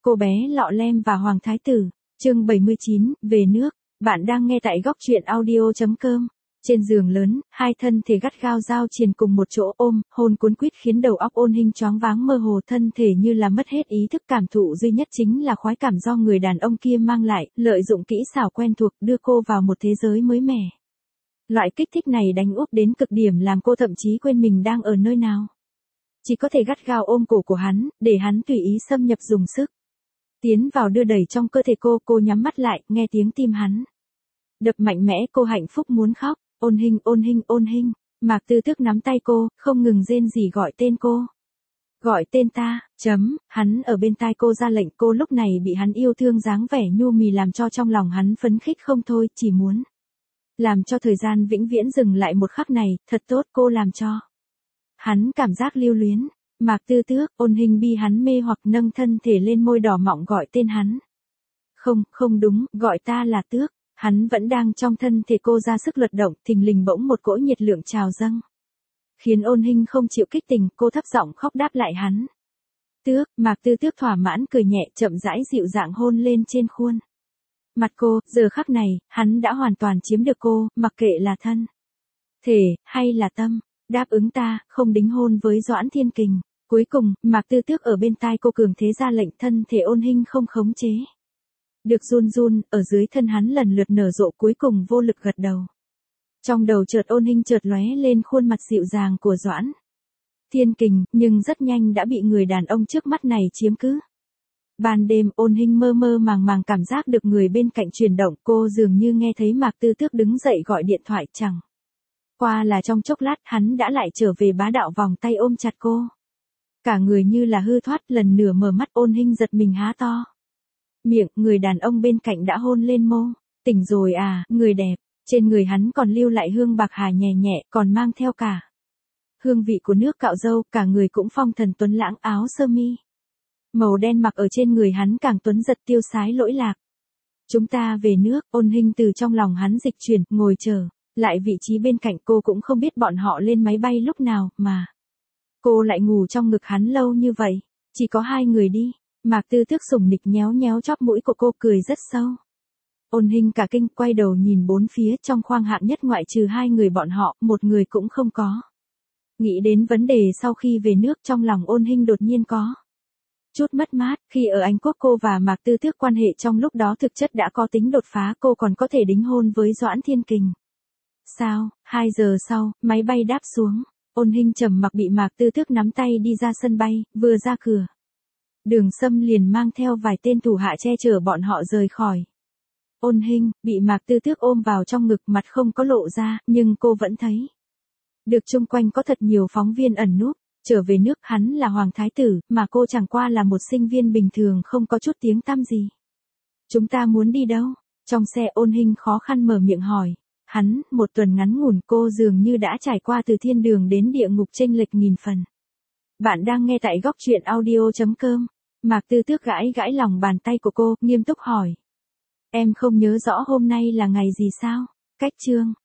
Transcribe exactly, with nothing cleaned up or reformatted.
cô bé lọ lem và Hoàng Thái Tử. Chương bảy mươi chín, về nước. Bạn đang nghe tại góc truyện audio chấm com. Trên giường lớn, hai thân thể gắt gao giao triền cùng một chỗ ôm, hôn cuốn quýt khiến đầu óc Ôn Hinh choáng váng mơ hồ, thân thể như là mất hết ý thức, cảm thụ duy nhất chính là khoái cảm do người đàn ông kia mang lại, lợi dụng kỹ xảo quen thuộc đưa cô vào một thế giới mới mẻ. Loại kích thích này đánh úp đến cực điểm làm cô thậm chí quên mình đang ở nơi nào. Chỉ có thể gắt gao ôm cổ của hắn, để hắn tùy ý xâm nhập dùng sức. Tiến vào đưa đẩy trong cơ thể cô, cô nhắm mắt lại, nghe tiếng tim hắn đập mạnh mẽ, cô hạnh phúc muốn khóc. Ôn Hinh, Ôn Hinh, Ôn Hinh. Mạc Tư Tước nắm tay cô, không ngừng rên rỉ gọi tên cô. Gọi tên ta, chấm, hắn ở bên tai cô ra lệnh, cô lúc này bị hắn yêu thương dáng vẻ nhu mì làm cho trong lòng hắn phấn khích không thôi, chỉ muốn làm cho thời gian vĩnh viễn dừng lại một khắc này, thật tốt, cô làm cho hắn cảm giác lưu luyến. Mạc Tư Tước, Ôn Hinh bi hắn mê hoặc nâng thân thể lên, môi đỏ mọng gọi tên hắn. Không, không đúng, gọi ta là Tước. Hắn vẫn đang trong thân thể cô ra sức luật động, thình lình bỗng một cỗ nhiệt lượng trào dâng. Khiến Ôn Hinh không chịu kích tình, cô thấp giọng khóc đáp lại hắn. Tước, Mạc Tư Tước thỏa mãn cười nhẹ, chậm rãi dịu dàng hôn lên trên khuôn mặt cô, giờ khắc này, hắn đã hoàn toàn chiếm được cô, mặc kệ là thân thể, hay là tâm. Đáp ứng ta, không đính hôn với Doãn Thiên Kình. Cuối cùng, Mạc Tư Tước ở bên tai cô cường thế ra lệnh, thân thể Ôn Hinh không khống chế được run run, ở dưới thân hắn lần lượt nở rộ, cuối cùng vô lực gật đầu. Trong đầu chợt Ôn Hinh chợt lóe lên khuôn mặt dịu dàng của Doãn Thiên Kình, nhưng rất nhanh đã bị người đàn ông trước mắt này chiếm cứ. Ban đêm, Ôn Hinh mơ mơ màng màng cảm giác được người bên cạnh chuyển động, cô dường như nghe thấy Mạc Tư Tước đứng dậy gọi điện thoại, chẳng qua là trong chốc lát hắn đã lại trở về, bá đạo vòng tay ôm chặt cô. Cả người như là hư thoát, lần nửa mở mắt Ôn Hinh giật mình há to miệng, người đàn ông bên cạnh đã hôn lên môi. Tỉnh rồi à, người đẹp. Trên người hắn còn lưu lại hương bạc hà nhẹ nhẹ, còn mang theo cả hương vị của nước cạo râu, cả người cũng phong thần tuấn lãng, áo sơ mi màu đen mặc ở trên người hắn càng tuấn giật tiêu sái lỗi lạc. Chúng ta về nước. Ôn Hinh từ trong lòng hắn dịch chuyển, ngồi chờ lại vị trí bên cạnh. Cô cũng không biết bọn họ lên máy bay lúc nào, mà cô lại ngủ trong ngực hắn lâu như vậy. Chỉ có hai người đi. Mạc Tư Tước sủng nịch nhéo nhéo chóp mũi của cô, cười rất sâu. Ôn Hinh cả kinh, quay đầu nhìn bốn phía, trong khoang hạng nhất ngoại trừ hai người bọn họ, một người cũng không có. Nghĩ đến vấn đề sau khi về nước, trong lòng Ôn Hinh đột nhiên có chút mất mát. Khi ở Anh Quốc, cô và Mạc Tư Tước quan hệ trong lúc đó thực chất đã có tính đột phá, cô còn có thể đính hôn với Doãn Thiên Kình. Sao? Hai giờ sau, máy bay đáp xuống. Ôn Hinh trầm mặc bị Mạc Tư Tước nắm tay đi ra sân bay, vừa ra cửa, Đường Sâm liền mang theo vài tên thủ hạ che chở bọn họ rời khỏi. Ôn Hinh bị Mạc Tư Tước ôm vào trong ngực, mặt không có lộ ra, nhưng cô vẫn thấy được chung quanh có thật nhiều phóng viên ẩn núp. Trở về nước, hắn là Hoàng Thái Tử, mà cô chẳng qua là một sinh viên bình thường không có chút tiếng tăm gì. Chúng ta muốn đi đâu? Trong xe, Ôn Hinh khó khăn mở miệng hỏi. Hắn, một tuần ngắn ngủn, cô dường như đã trải qua từ thiên đường đến địa ngục chênh lệch nghìn phần. Bạn đang nghe tại góc truyện audio chấm com. Mạc Tư Tước gãi gãi lòng bàn tay của cô, nghiêm túc hỏi. Em không nhớ rõ hôm nay là ngày gì sao? Cách chương.